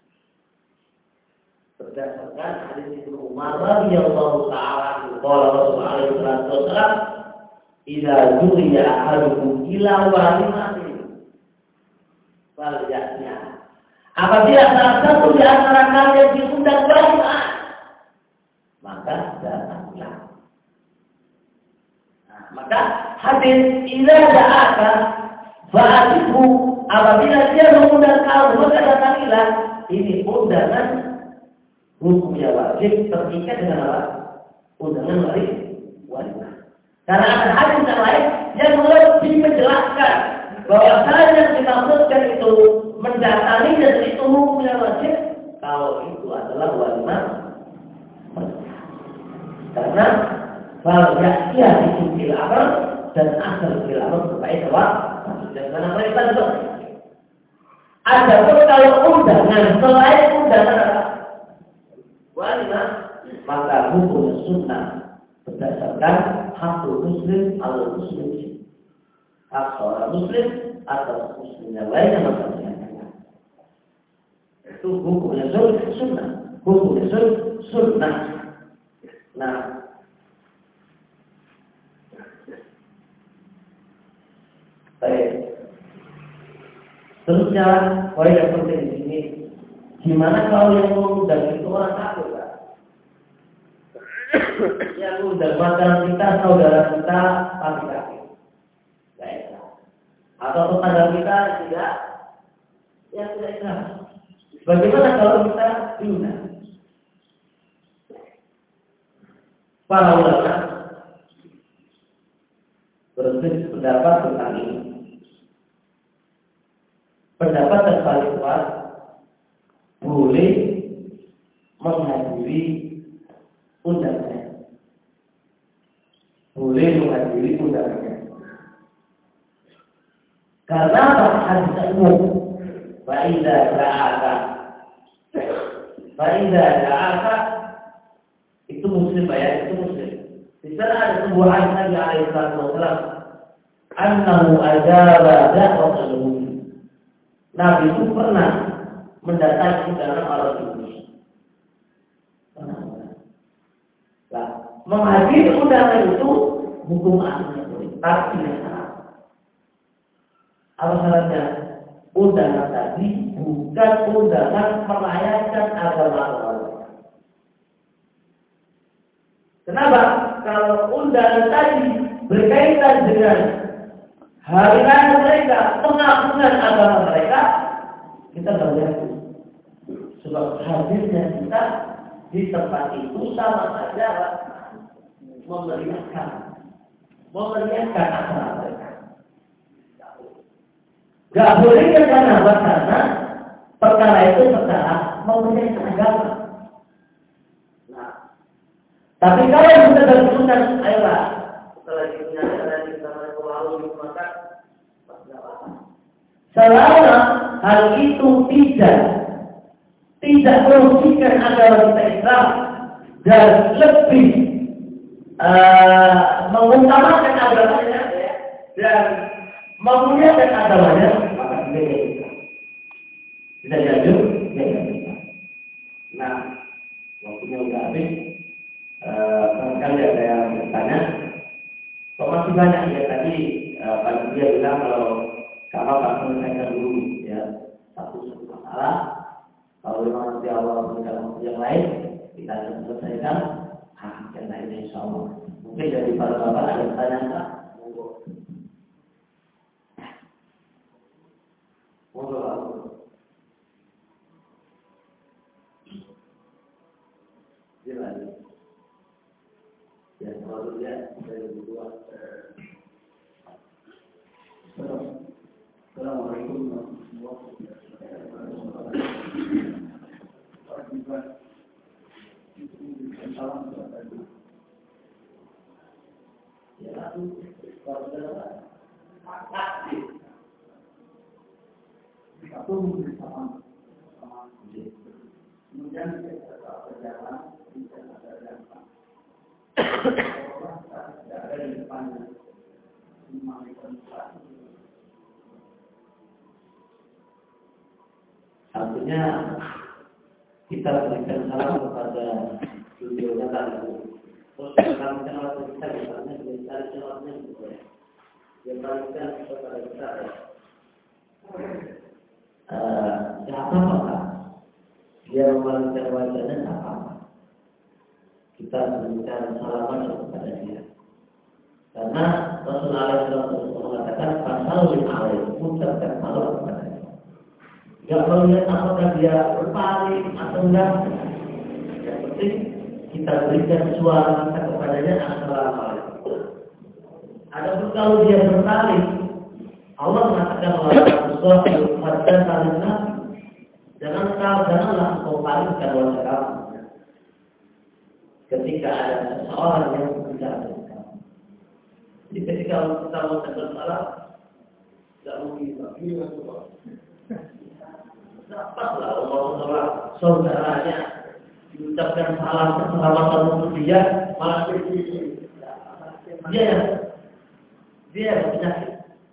Berdasarkan hadis Ibnu Umar radhiyallahu taala anhu, qala Rasulullah sallallahu alaihi wasallam, "Idza du'iya ahadukum ila walimatin fal ya'tiha." Apabila salah satu di antara kalian diundang walimah, maka datanglah. Maka hadis idza da'aka fa'atibhu, apabila dia mengundang kamu maka datangilah. Ini undangan hukumnya wajib terikat dengan apa? Undangan walimah. Karena ada hadis yang lain yang lebih menjelaskan bahwa yang dimaksudkan itu mendatangi dan itu hukumnya wajib kalau itu adalah walimah. Karena kalau dia dicukil amal dan asal bil amal terkait apa? Dan karena mereka juga ada pun kalau undangan selain undangan apa? Walimah, maka hukum sunnah berdasarkan hakul muslim al muslim, hak seorang muslim atau muslim yang lain yang maksudnya itu hukumnya sunnah, hukumnya sunnah. Nah, baik. Terusnya, poin yang penting di sini, gimana kalau yang mengundang itu orang kafir, Pak? Yang mengundang pacar kita, saudara kita, tapi kafir, baik. Atau tetangga kita tidak, ya tidak Islam. Bagaimana kalau kita diundang? Para ulama berpendapat tentang ini. Pendapat yang paling kuat boleh menghadiri undangannya. Boleh menghadiri undangannya. Karena hadis umum, fa'idza da'aka itu muslim bayar, itu muslim. Di sana ada sebuah hadis Nabi alaihi wasallam, annahu ajaba da'wat al-muslim. Nabi itu pernah mendatangi undangan orang Indonesia. Nah, menghadiri undangan itu hukum asalnya boleh, tapi yang salah. Apa salahnya? Undangan tadi bukan undangan merayakan agama Allah. Kenapa? Kalau undangan tadi berkaitan dengan hari raya mereka, pengakuan agama mereka, kita berlaku. Sebab hadirnya kita di tempat itu sama saja memeriahkan acara mereka. Gak boleh karena perkara itu perkara memeriahkan agama. Nah, tapi kalau kita berkenan, ayolah setelah kita lalu maka selama hal itu tidak merugikan agama kita Islam dan lebih mengutamakan agamanya dan memuliakan agamanya, maka kita jujur, Nah, waktunya udah habis. Barangkali ada yang bertanya. Kok masih banyak ya tadi Pak dia bilang kalau selesaikan dulu ya satu masalah. Kalau memang nanti Allah berikan yang lain, kita akan selesaikan yang lainnya insya Allah. Mungkin dari para bapak ada pertanyaan. Monggo. Gimana? Ya, selalu ya dari berdua. Assalamualaikum warahmatullahi wabarakatuh. Ya, aku kalau satu sama kemudian kita berjalan tidak ada yang tidak ada di depan Artinya kita berikan salam kepada beliaunya tadi. Terus kami kenal kita misalnya dari jalannya gitu ya. Yang berikan kepada kita. Siapa maka dia memberikan wajahnya apa? Kita berikan salaman kepada dia. Karena Rasulullah SAW mengatakan pasal 5 ayat mengucapkan salam kepada dia. Tidak perlu lihat apakah dia berpaling atau enggak. Yang penting kita berikan suara kita kepadanya assalamualaikum. Adapun kalau dia berpaling, Allah mengatakan bahwa janganlah engkau palingkan wajah kamu ketika ada seseorang yang berbicara dengan kamu. Jadi ketika kita mengucapkan salam, tidak mungkin dapatlah Allah saudaranya diucapkan salam keselamatan untuk dia, malah dia yang penyakit.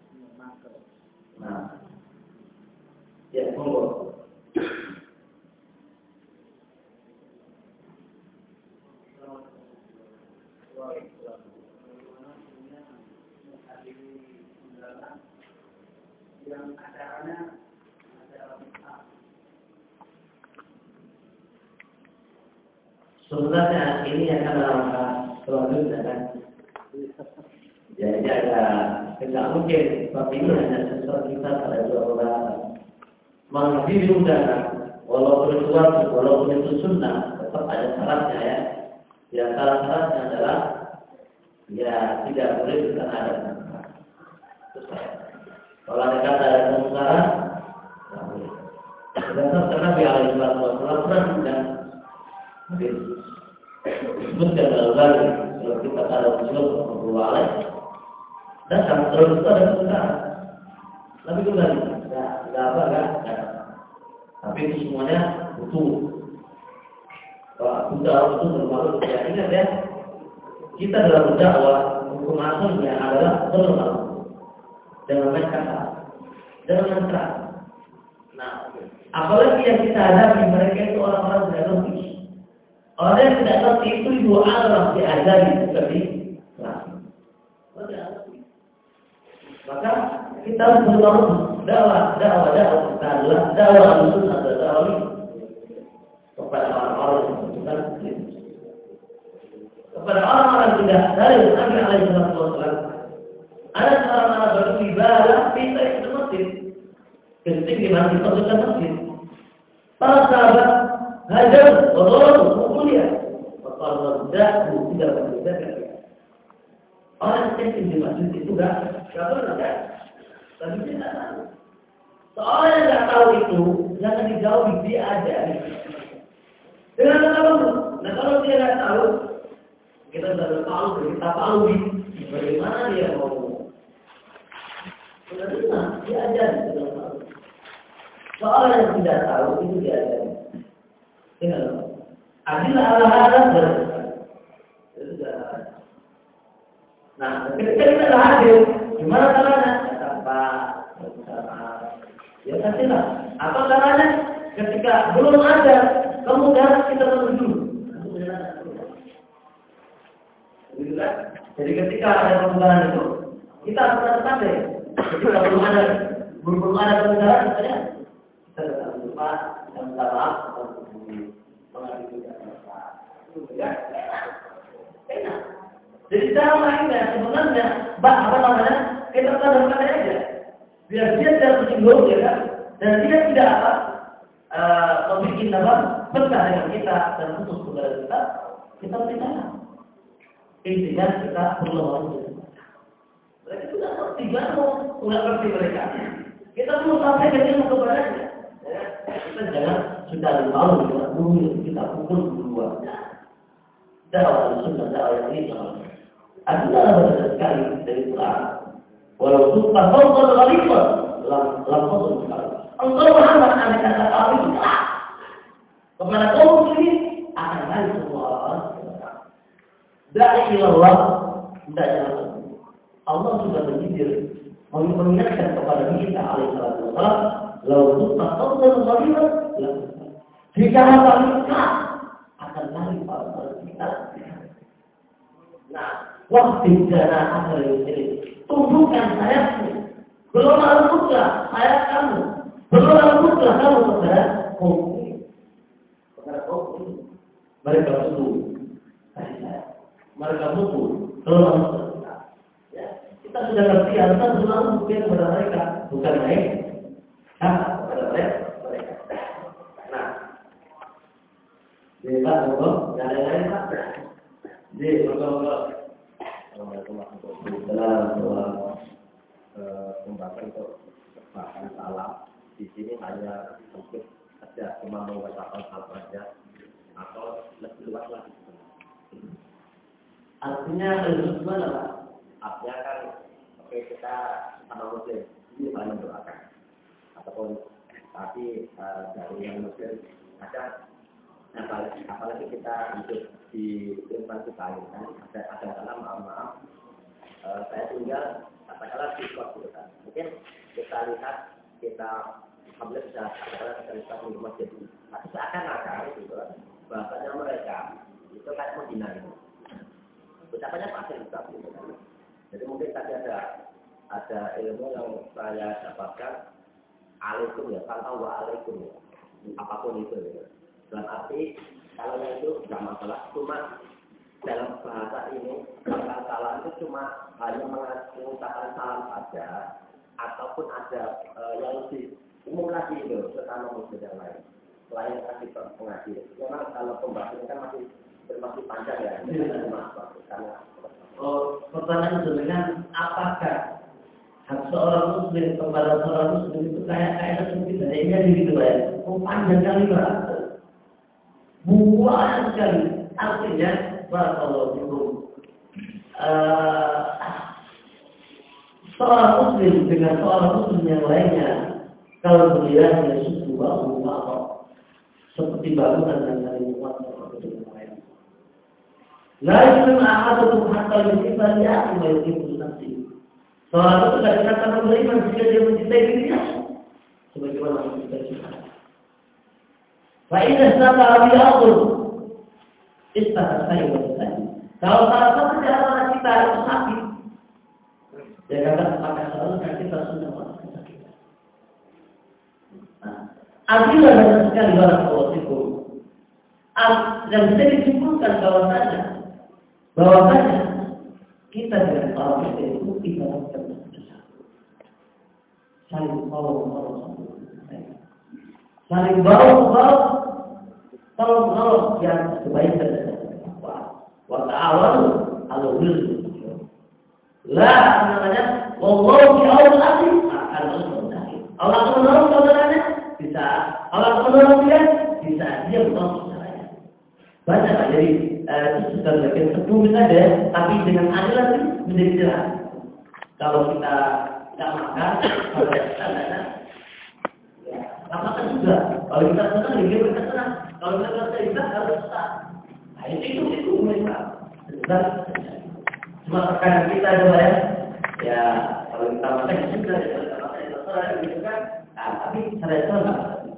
Nah, ya monggo. Yang acaranya sebenarnya ini akan dalam selanjutnya kan. Jadi ada tidak mungkin seperti ini hanya sesuatu kita pada dua orang. Menghadiri undangan, walaupun itu sunnah, tetap ada syaratnya ya. Di antara syaratnya adalah ya tidak boleh kita ada. Kalau ada kata ada kemungkaran, tidak boleh. Berdasarkan Nabi Alaihi Wasallam pernah undang. Disebutkan dalam balik kalau kita taruh Rasulullah SAW datang terus itu ada kemungkaran. Tapi itu nggak apa. Tapi itu semuanya butuh. Kalau butuh itu bermaksud ya ingat ya, kita dalam berdakwah hukum asalnya adalah bermaksud. Jangan main kata, jangan main keras. Nah, apalagi yang kita hadapi mereka itu orang-orang tidak ngerti. Orang yang tidak ngerti itu dua alam diajari seperti keras. Maka kita harus berlaku dakwah kita adalah dakwah sunnah dan dakwah kepada orang-orang yang membutuhkan ilmu. Kepada orang-orang tidak dari Nabi Alaihi Wasallam. Ada orang-orang beribadah kita itu masjid. Ketika di masjid masukkan masjid. Para sahabat hajar, berdoa, mulia. Kalau tidak berbeda. Orang yang di masjid itu enggak pernah kan? Tapi dia tidak tahu. Soalnya yang tidak tahu itu jangan dijauhi, dia ada. Dengan tahu. Nah kalau dia tidak tahu, kita sudah tahu, kita tahu bagaimana dia mau. Benar, dia ajar sudah tahu. Soal yang tidak tahu itu dia ajar. Tinggal. Adilah ala-ala itu sudah. Nah, ketika kita tidak hadir, gimana caranya? Ya kasihlah. Apa caranya? Ketika belum ada, kemudian kita menuju. Jadi ketika ada kemudahan itu, kita harus sampai. Ketika belum ada kemudahan, misalnya kita tetap lupa dan minta maaf atau mengambil juga. Enak. Jadi cara lainnya sebenarnya, kita sadar aja. Biar dia tidak tersinggung, ya kan? Dan dia tidak membuat pecah dengan kita dan putus kepada kita berbicara. Intinya kita perlu mengerti. Mereka itu tidak ngerti, nggak ngerti mereka. Kita perlu sampai ke ilmu kepadanya. Kita jangan sudah malu kita pukul duluan. Dakwah sunnah dakwah ini adalah benar sekali dari Quran. Walau sumpah fawqal ghalibah lam sekali. Engkau Muhammad akan kata kami kepada kaum muslimin akan hari semua orang. Da'i ilallah tidak jalan. Allah sudah menyindir, mengingatkan kepada kita alaihissalam, "Lau taqaddal qalilan, jika kita akan lari pada kita." Nah, waktu jarak ada ini, tumbuhkan sayapmu. Belum alhamdulillah sayap kamu. Belum alhamdulillah kamu kepada kaum. Kepada kaum. Mereka butuh kasih sayap. Mereka butuh tolong. Kita sudah ngerti harusnya selalu buktikan kepada mereka, bukan main. Kepada mereka. Nah, dia tak ngomong, yang lain tak. Dia ngomong. Assalamualaikum warahmatullahi wabarakatuh. Pembahasan untuk bahkan salah di sini hanya mungkin ada cuma mengatakan hal saja atau lebih luas lagi. Artinya lebih gimana Pak? Artinya kan oke kita sama muslim ini hanya mendoakan ataupun tapi dari yang muslim ada apalagi kita hidup di lingkungan kita ini kan ada dalam maaf saya tinggal katakanlah di kos gitu kan mungkin kita lihat kita alhamdulillah sudah katakanlah kita lihat di rumah jadi tapi seakan-akan gitu kan bahasanya mereka itu kayak menghina itu ucapannya pasti gitu kan. Jadi mungkin tadi ada ilmu yang saya dapatkan alaikum ya, tanpa wa alaikum ya, apapun itu ya. Dalam arti kalau yang itu tidak masalah, cuma dalam bahasa ini kata salam itu cuma hanya mengucapkan salam saja, ataupun ada yang lebih umum lagi itu sesama muslim yang lain. Selain kasih pengaji, memang kalau pembahasannya kan masih panjang ya, karena pertanyaan dengan apakah hak seorang muslim kepada seorang muslim itu kayak seperti adanya gitu ya? Panjang kali Pak. Banyak sekali. Artinya barakallahu fikum. Seorang muslim dengan seorang muslim yang lainnya kalau berliannya suku Allah seperti bangunan yang saling menguatkan dengan lain. Lain ahadukum hatta yuhibba li akhihi wa yuhibbu nafsihi. Seorang itu tidak dikatakan beriman jika dia mencintai dirinya sebagaimana mencintai Tuhan. Fa idza satara bi ardh istahsana wa istahsana. Kalau salah satu di antara kita itu sakit, dia kata maka seharusnya kita sudah melakukan sakit. Adillah banyak sekali barakallahu fikum. Dan bisa disimpulkan bahwasanya kita dengan orang muslim itu ibarat bersatu. Saling tolong saling tolong yang kebaikan dan takwa. Wa ta'awanu 'alal birri namanya wallahu fi auni Allah akan menolong saudaranya bisa Allah akan menolong dia bisa dia menolong saudaranya. Banyak jadi itu sudah bagian sebelum saja, tapi dengan adilan menjadi jelas. Kalau kita tidak makan, kalau kita tidak, ya, tidak makan juga. Kalau kita senang, ya kita senang. Kalau kita tidak harus susah. Nah itu mereka. Cuma tekanan kita adalah ya kalau kita makan ya sudah, ya kita makan ya terserah gitu kan. Nah, tapi saya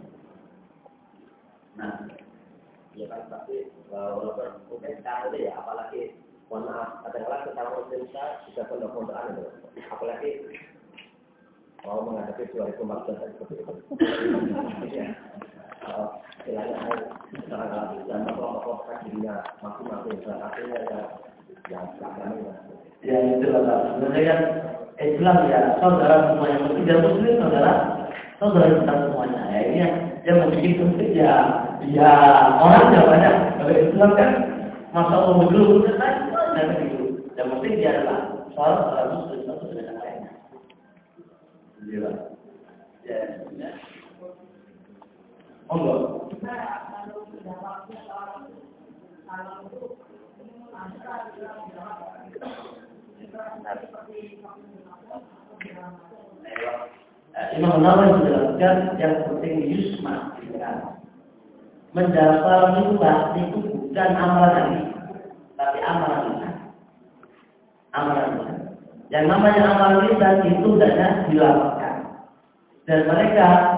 Nah, ya kan tapi walaupun mungkin sekarang ya apalagi mohon maaf kadang-kadang secara muslim kita bisa pondok-pondokan itu apalagi mau menghadapi 2014 seperti itu ya istilahnya secara relatif dan kelompok kajiannya masing-masing dan artinya ya ya itu lah sebenarnya kan Islam ya saudara semua yang tidak muslim saudara kita semuanya ya ini yang membuat konflik ya orang banyak. Kalau Islam kan masa Allah dulu selesai dan begitu. Yang penting dia adalah soal muslim satu dengan lainnya. Iya. Ya. Monggo. Imam Nawawi menjelaskan yang penting yusma mendaftar nyumbang itu bukan amalan hati, tapi amalan lisan. Amalan lisan. Yang namanya amal lisan itu hanya dilaporkan. Dan mereka